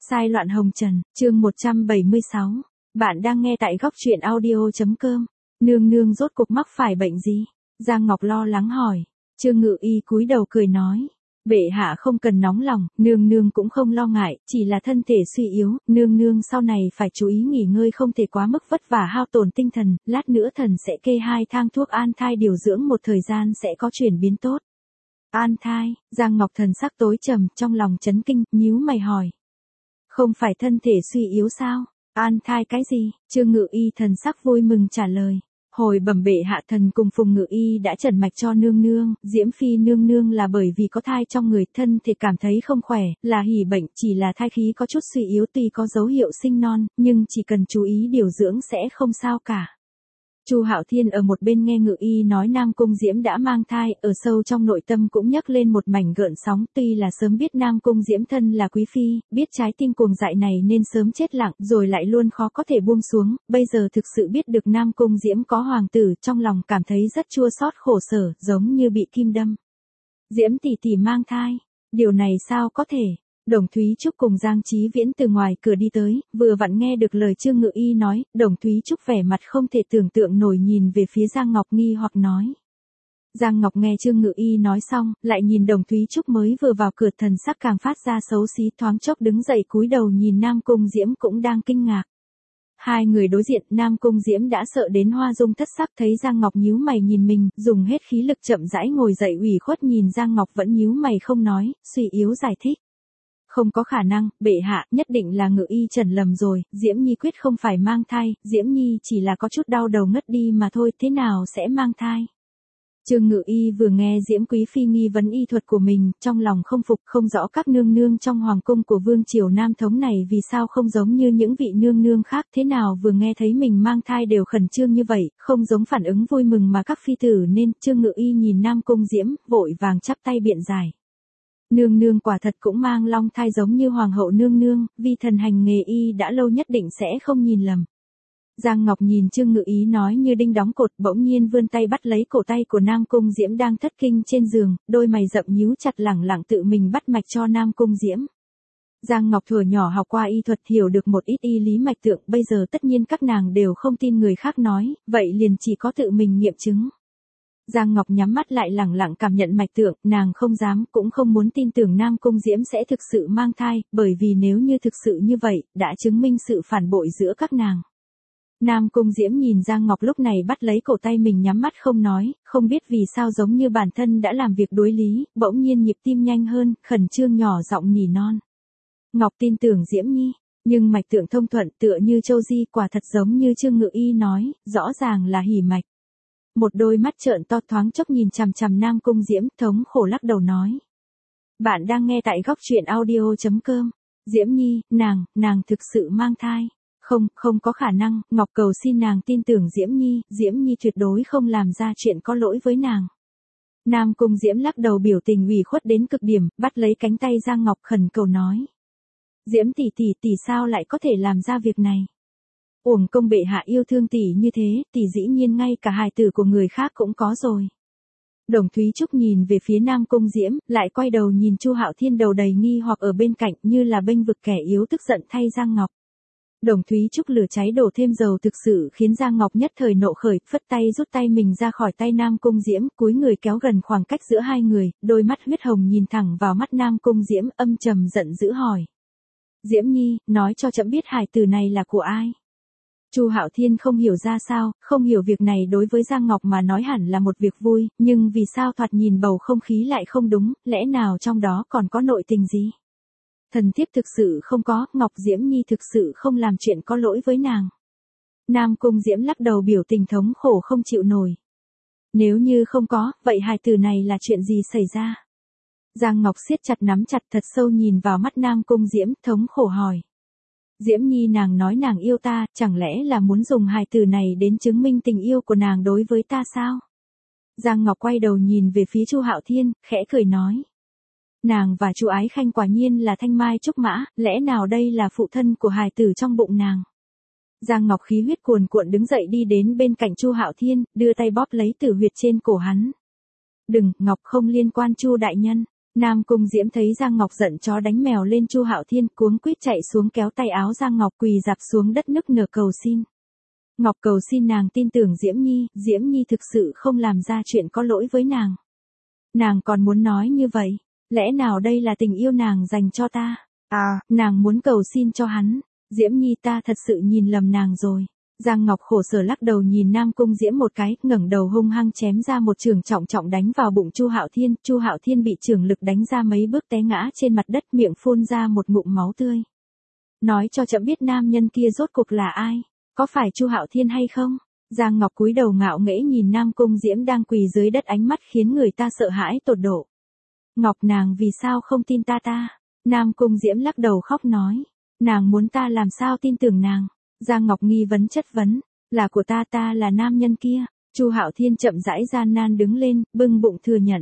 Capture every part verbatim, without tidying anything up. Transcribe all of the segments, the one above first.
Sai loạn hồng trần, chương một trăm bảy mươi sáu. Bạn đang nghe tại góc truyện audio.com. Nương nương rốt cục mắc phải bệnh gì? Giang Ngọc lo lắng hỏi. Trương Ngự Y cúi đầu cười nói. Bệ hạ không cần nóng lòng, nương nương cũng không lo ngại, chỉ là thân thể suy yếu, nương nương sau này phải chú ý nghỉ ngơi không thể quá mức vất vả hao tổn tinh thần, lát nữa thần sẽ kê hai thang thuốc an thai điều dưỡng một thời gian sẽ có chuyển biến tốt. An thai, Giang Ngọc thần sắc tối trầm, trong lòng chấn kinh, nhíu mày hỏi. Không phải thân thể suy yếu sao? An thai cái gì? Trương Ngự Y thần sắc vui mừng trả lời. Hồi bẩm bệ hạ, thần cùng Phùng Ngự Y đã trần mạch cho nương nương, Diễm Phi nương nương là bởi vì có thai trong người, thân thể cảm thấy không khỏe, là hỉ bệnh, chỉ là thai khí có chút suy yếu, tuy có dấu hiệu sinh non, nhưng chỉ cần chú ý điều dưỡng sẽ không sao cả. Chu Hạo Thiên ở một bên nghe Ngự Y nói Nam Cung Diễm đã mang thai, ở sâu trong nội tâm cũng nhấc lên một mảnh gợn sóng, tuy là sớm biết Nam Cung Diễm thân là quý phi, biết trái tim cuồng dại này nên sớm chết lặng, rồi lại luôn khó có thể buông xuống, bây giờ thực sự biết được Nam Cung Diễm có hoàng tử, trong lòng cảm thấy rất chua xót khổ sở, giống như bị kim đâm. Diễm tỷ tỷ mang thai, điều này sao có thể? Đồng Thúy Trúc cùng Giang Chí Viễn từ ngoài cửa đi tới, vừa vặn nghe được lời Trương Ngự Y nói, Đồng Thúy Trúc vẻ mặt không thể tưởng tượng nổi nhìn về phía Giang Ngọc nghi hoặc nói. Giang Ngọc nghe Trương Ngự Y nói xong, lại nhìn Đồng Thúy Trúc mới vừa vào cửa, thần sắc càng phát ra xấu xí, thoáng chốc đứng dậy cúi đầu nhìn Nam Cung Diễm cũng đang kinh ngạc. Hai người đối diện, Nam Cung Diễm đã sợ đến hoa dung thất sắc, thấy Giang Ngọc nhíu mày nhìn mình, dùng hết khí lực chậm rãi ngồi dậy, ủy khuất nhìn Giang Ngọc vẫn nhíu mày không nói, suy yếu giải thích. Không có khả năng, bệ hạ, nhất định là Ngự Y trần lầm rồi, Diễm Nhi quyết không phải mang thai, Diễm Nhi chỉ là có chút đau đầu ngất đi mà thôi, thế nào sẽ mang thai? Trương Ngự Y vừa nghe Diễm Quý Phi nghi vấn y thuật của mình, trong lòng không phục, không rõ các nương nương trong hoàng cung của vương triều Nam Thống này vì sao không giống như những vị nương nương khác, thế nào vừa nghe thấy mình mang thai đều khẩn trương như vậy, không giống phản ứng vui mừng mà các phi tử nên. Trương Ngự Y nhìn Nam Cung Diễm, vội vàng chắp tay biện giải. Nương nương quả thật cũng mang long thai giống như hoàng hậu nương nương, vì thần hành nghề y đã lâu nhất định sẽ không nhìn lầm. Giang Ngọc nhìn Trương Ngự Y nói như đinh đóng cột, bỗng nhiên vươn tay bắt lấy cổ tay của Nam Cung Diễm đang thất kinh trên giường, đôi mày rậm nhíu chặt, lẳng lặng tự mình bắt mạch cho Nam Cung Diễm. Giang Ngọc thuở nhỏ học qua y thuật, hiểu được một ít y lý mạch tượng, bây giờ tất nhiên các nàng đều không tin người khác nói, vậy liền chỉ có tự mình nghiệm chứng. Giang Ngọc nhắm mắt lại lẳng lặng cảm nhận mạch tượng, nàng không dám cũng không muốn tin tưởng Nam Cung Diễm sẽ thực sự mang thai, bởi vì nếu như thực sự như vậy, đã chứng minh sự phản bội giữa các nàng. Nam Cung Diễm nhìn Giang Ngọc lúc này bắt lấy cổ tay mình nhắm mắt không nói, không biết vì sao giống như bản thân đã làm việc đối lý, bỗng nhiên nhịp tim nhanh hơn, khẩn trương nhỏ giọng nỉ non. Ngọc tin tưởng Diễm Nhi, nhưng mạch tượng thông thuận tựa như châu di, quả thật giống như Trương Ngự Y nói, rõ ràng là hỉ mạch. Một đôi mắt trợn to thoáng chốc nhìn chằm chằm Nam Cung Diễm, thống khổ lắc đầu nói. Bạn đang nghe tại góc truyện audio.com. Diễm Nhi, nàng, nàng thực sự mang thai. Không, không có khả năng, Ngọc cầu xin nàng tin tưởng Diễm Nhi, Diễm Nhi tuyệt đối không làm ra chuyện có lỗi với nàng. Nam Cung Diễm lắc đầu biểu tình ủy khuất đến cực điểm, bắt lấy cánh tay Giang Ngọc khẩn cầu nói. Diễm tỷ tỷ tỷ sao lại có thể làm ra việc này? Uổng công bệ hạ yêu thương tỷ như thế, tỷ dĩ nhiên ngay cả hài tử của người khác cũng có rồi. Đồng Thúy Trúc nhìn về phía Nam Cung Diễm, lại quay đầu nhìn Chu Hạo Thiên đầu đầy nghi hoặc ở bên cạnh, như là bênh vực kẻ yếu, tức giận thay Giang Ngọc. Đồng Thúy Trúc lửa cháy đổ thêm dầu thực sự khiến Giang Ngọc nhất thời nộ khởi, phất tay rút tay mình ra khỏi tay Nam Cung Diễm, cúi người kéo gần khoảng cách giữa hai người, đôi mắt huyết hồng nhìn thẳng vào mắt Nam Cung Diễm, âm trầm giận dữ hỏi. Diễm Nhi, nói cho trẫm biết hài tử này là của ai? Chu Hạo Thiên không hiểu ra sao, không hiểu việc này đối với Giang Ngọc mà nói hẳn là một việc vui, nhưng vì sao thoạt nhìn bầu không khí lại không đúng, lẽ nào trong đó còn có nội tình gì? Thần thiếp thực sự không có, Ngọc Diễm Nhi thực sự không làm chuyện có lỗi với nàng. Nam Cung Diễm lắc đầu biểu tình thống khổ không chịu nổi. Nếu như không có, vậy hài tử này là chuyện gì xảy ra? Giang Ngọc siết chặt nắm chặt thật sâu nhìn vào mắt Nam Cung Diễm, thống khổ hỏi. Diễm Nhi, nàng nói nàng yêu ta, chẳng lẽ là muốn dùng hài tử này đến chứng minh tình yêu của nàng đối với ta sao? Giang Ngọc quay đầu nhìn về phía Chu Hạo Thiên, khẽ cười nói. Nàng và Chu Ái Khanh quả nhiên là thanh mai trúc mã, lẽ nào đây là phụ thân của hài tử trong bụng nàng? Giang Ngọc khí huyết cuồn cuộn đứng dậy đi đến bên cạnh Chu Hạo Thiên, đưa tay bóp lấy tử huyệt trên cổ hắn. Đừng, Ngọc không liên quan Chu đại nhân. Nam Cung Diễm thấy Giang Ngọc giận chó đánh mèo lên Chu Hạo Thiên, cuống quýt chạy xuống kéo tay áo Giang Ngọc quỳ rạp xuống đất nức nở cầu xin. Ngọc cầu xin nàng tin tưởng Diễm Nhi, Diễm Nhi thực sự không làm ra chuyện có lỗi với nàng. Nàng còn muốn nói như vậy, lẽ nào đây là tình yêu nàng dành cho ta? À, nàng muốn cầu xin cho hắn. Diễm Nhi, ta thật sự nhìn lầm nàng rồi. Giang Ngọc khổ sở lắc đầu nhìn Nam Cung Diễm một cái, ngẩng đầu hung hăng chém ra một chưởng trọng trọng đánh vào bụng Chu Hạo Thiên. Chu Hạo Thiên bị chưởng lực đánh ra mấy bước té ngã trên mặt đất, miệng phun ra một ngụm máu tươi. Nói cho chậm biết nam nhân kia rốt cuộc là ai, có phải Chu Hạo Thiên hay không? Giang Ngọc cúi đầu ngạo nghễ nhìn Nam Cung Diễm đang quỳ dưới đất, ánh mắt khiến người ta sợ hãi tột độ. Ngọc, nàng vì sao không tin ta ta? Nam Cung Diễm lắc đầu khóc nói. Nàng muốn ta làm sao tin tưởng nàng? Giang Ngọc nghi vấn chất vấn. Là của ta, ta là nam nhân kia. Chu Hạo Thiên chậm rãi gian nan đứng lên, bưng bụng thừa nhận.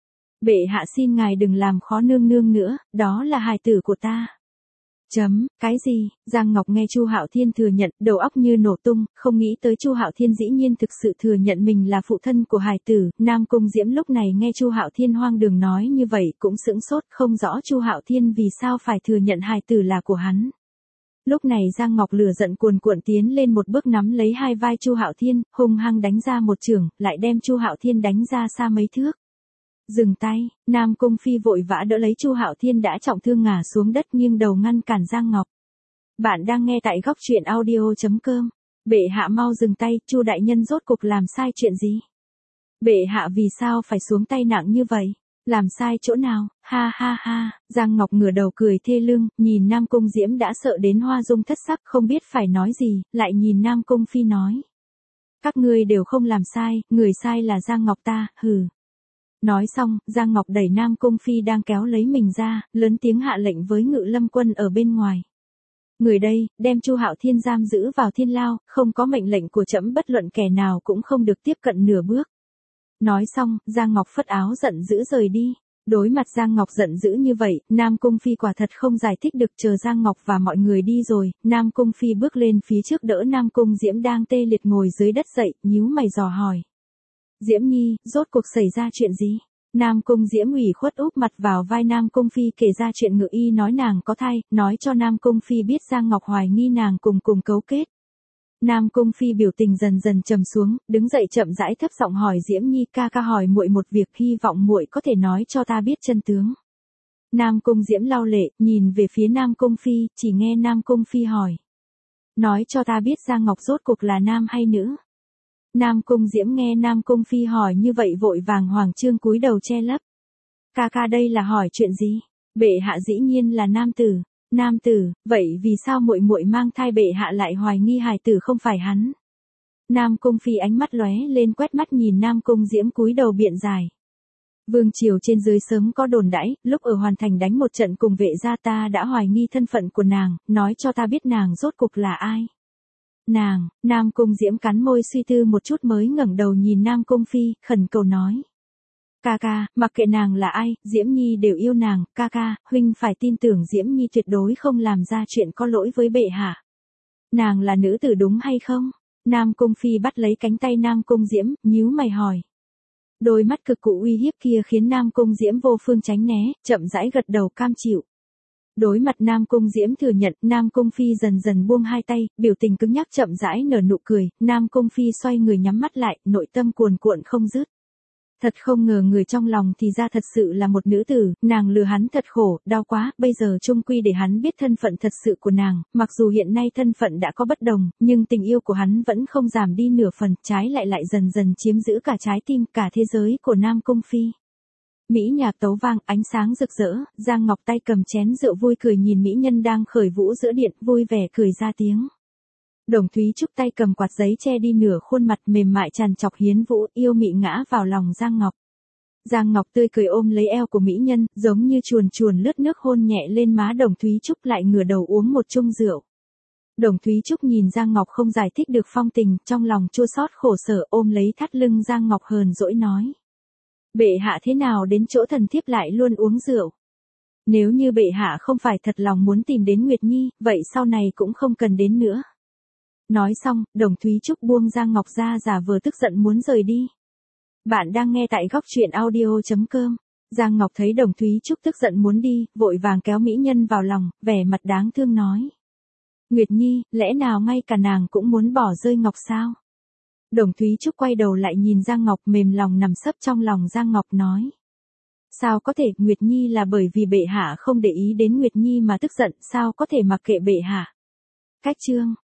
Bệ hạ xin ngài đừng làm khó nương nương nữa, đó là hài tử của ta. Chấm, cái gì? Giang Ngọc nghe Chu Hạo Thiên thừa nhận, đầu óc như nổ tung, không nghĩ tới Chu Hạo Thiên dĩ nhiên thực sự thừa nhận mình là phụ thân của hài tử. Nam Cung Diễm lúc này nghe Chu Hạo Thiên hoang đường nói như vậy cũng sững sốt, không rõ Chu Hạo Thiên vì sao phải thừa nhận hài tử là của hắn. Lúc này Giang Ngọc lửa giận cuồn cuộn tiến lên một bước nắm lấy hai vai Chu Hạo Thiên, hung hăng đánh ra một chưởng, lại đem Chu Hạo Thiên đánh ra xa mấy thước. Dừng tay, Nam Cung Phi vội vã đỡ lấy Chu Hạo Thiên đã trọng thương ngả xuống đất, nghiêng đầu ngăn cản Giang Ngọc. Bạn đang nghe tại góc truyện audio chấm com. Bệ hạ mau dừng tay, Chu đại nhân rốt cuộc làm sai chuyện gì? Bệ hạ vì sao phải xuống tay nặng như vậy? Làm sai chỗ nào? Ha ha ha, Giang Ngọc ngửa đầu cười thê lương, nhìn Nam Cung Diễm đã sợ đến hoa dung thất sắc, không biết phải nói gì, lại nhìn Nam Cung Phi nói. Các ngươi đều không làm sai, người sai là Giang Ngọc ta, hừ. Nói xong, Giang Ngọc đẩy Nam Cung Phi đang kéo lấy mình ra, lớn tiếng hạ lệnh với Ngự Lâm Quân ở bên ngoài. Người đây, đem Chu Hạo Thiên giam giữ vào thiên lao, không có mệnh lệnh của trẫm bất luận kẻ nào cũng không được tiếp cận nửa bước. Nói xong, Giang Ngọc phất áo giận dữ rời đi. Đối mặt Giang Ngọc giận dữ như vậy, Nam Cung Phi quả thật không giải thích được, chờ Giang Ngọc và mọi người đi rồi, Nam Cung Phi bước lên phía trước đỡ Nam Cung Diễm đang tê liệt ngồi dưới đất dậy, nhíu mày dò hỏi. Diễm Nhi, rốt cuộc xảy ra chuyện gì? Nam Cung Diễm ủy khuất úp mặt vào vai Nam Cung Phi kể ra chuyện Ngự Y nói nàng có thai, nói cho Nam Cung Phi biết Giang Ngọc hoài nghi nàng cùng cùng cấu kết. Nam Cung Phi biểu tình dần dần trầm xuống, đứng dậy chậm rãi thấp giọng hỏi Diễm Nhi, ca ca hỏi muội một việc, hy vọng muội có thể nói cho ta biết chân tướng. Nam Cung Diễm lau lệ, nhìn về phía Nam Cung Phi, chỉ nghe Nam Cung Phi hỏi. Nói cho ta biết Giang Ngọc rốt cuộc là nam hay nữ? Nam Cung Diễm nghe Nam Cung Phi hỏi như vậy vội vàng hoàng trương cúi đầu che lấp. Ca ca đây là hỏi chuyện gì? Bệ hạ dĩ nhiên là nam tử. Nam tử, vậy vì sao muội muội mang thai bệ hạ lại hoài nghi hài tử không phải hắn? Nam Cung Phi ánh mắt lóe lên quét mắt nhìn Nam Cung Diễm cúi đầu biện giải. Vương triều trên dưới sớm có đồn đãi, lúc ở Hoàn Thành đánh một trận cùng vệ gia ta đã hoài nghi thân phận của nàng, nói cho ta biết nàng rốt cuộc là ai. Nàng, Nam Cung Diễm cắn môi suy tư một chút mới ngẩng đầu nhìn Nam Cung Phi, khẩn cầu nói. Ca ca, mặc kệ nàng là ai, Diễm Nhi đều yêu nàng, ca ca, huynh phải tin tưởng Diễm Nhi tuyệt đối không làm ra chuyện có lỗi với bệ hạ. Nàng là nữ tử đúng hay không? Nam Cung Phi bắt lấy cánh tay Nam Cung Diễm, nhíu mày hỏi. Đôi mắt cực cụ uy hiếp kia khiến Nam Cung Diễm vô phương tránh né, chậm rãi gật đầu cam chịu. Đối mặt Nam Cung Diễm thừa nhận, Nam Cung Phi dần dần buông hai tay, biểu tình cứng nhắc chậm rãi nở nụ cười, Nam Cung Phi xoay người nhắm mắt lại, nội tâm cuồn cuộn không dứt. Thật không ngờ người trong lòng thì ra thật sự là một nữ tử, nàng lừa hắn thật khổ, đau quá, bây giờ chung quy để hắn biết thân phận thật sự của nàng, mặc dù hiện nay thân phận đã có bất đồng, nhưng tình yêu của hắn vẫn không giảm đi nửa phần, trái lại lại dần dần chiếm giữ cả trái tim, cả thế giới của Nam Cung Phi. Mỹ nhạc tấu vang, ánh sáng rực rỡ, Giang Ngọc tay cầm chén rượu vui cười nhìn mỹ nhân đang khởi vũ giữa điện, vui vẻ cười ra tiếng. Đồng Thúy Trúc tay cầm quạt giấy che đi nửa khuôn mặt mềm mại tràn trọc hiến vũ, yêu mị ngã vào lòng Giang Ngọc. Giang Ngọc tươi cười ôm lấy eo của mỹ nhân, giống như chuồn chuồn lướt nước hôn nhẹ lên má Đồng Thúy Trúc, lại ngửa đầu uống một chung rượu. Đồng Thúy Trúc nhìn Giang Ngọc không giải thích được phong tình, trong lòng chua xót khổ sở, ôm lấy thắt lưng Giang Ngọc hờn dỗi nói. Bệ hạ thế nào đến chỗ thần thiếp lại luôn uống rượu? Nếu như bệ hạ không phải thật lòng muốn tìm đến Nguyệt Nhi, vậy sau này cũng không cần đến nữa. Nói xong, Đồng Thúy Trúc buông Giang Ngọc ra giả vờ tức giận muốn rời đi. Bạn đang nghe tại góc truyện audio chấm com. Giang Ngọc thấy Đồng Thúy Trúc tức giận muốn đi, vội vàng kéo mỹ nhân vào lòng, vẻ mặt đáng thương nói. Nguyệt Nhi, lẽ nào ngay cả nàng cũng muốn bỏ rơi Ngọc sao? Đồng Thúy Trúc quay đầu lại nhìn Giang Ngọc, mềm lòng nằm sấp trong lòng Giang Ngọc nói. Sao có thể, Nguyệt Nhi là bởi vì bệ hạ không để ý đến Nguyệt Nhi mà tức giận, sao có thể mặc kệ bệ hạ? Cách chương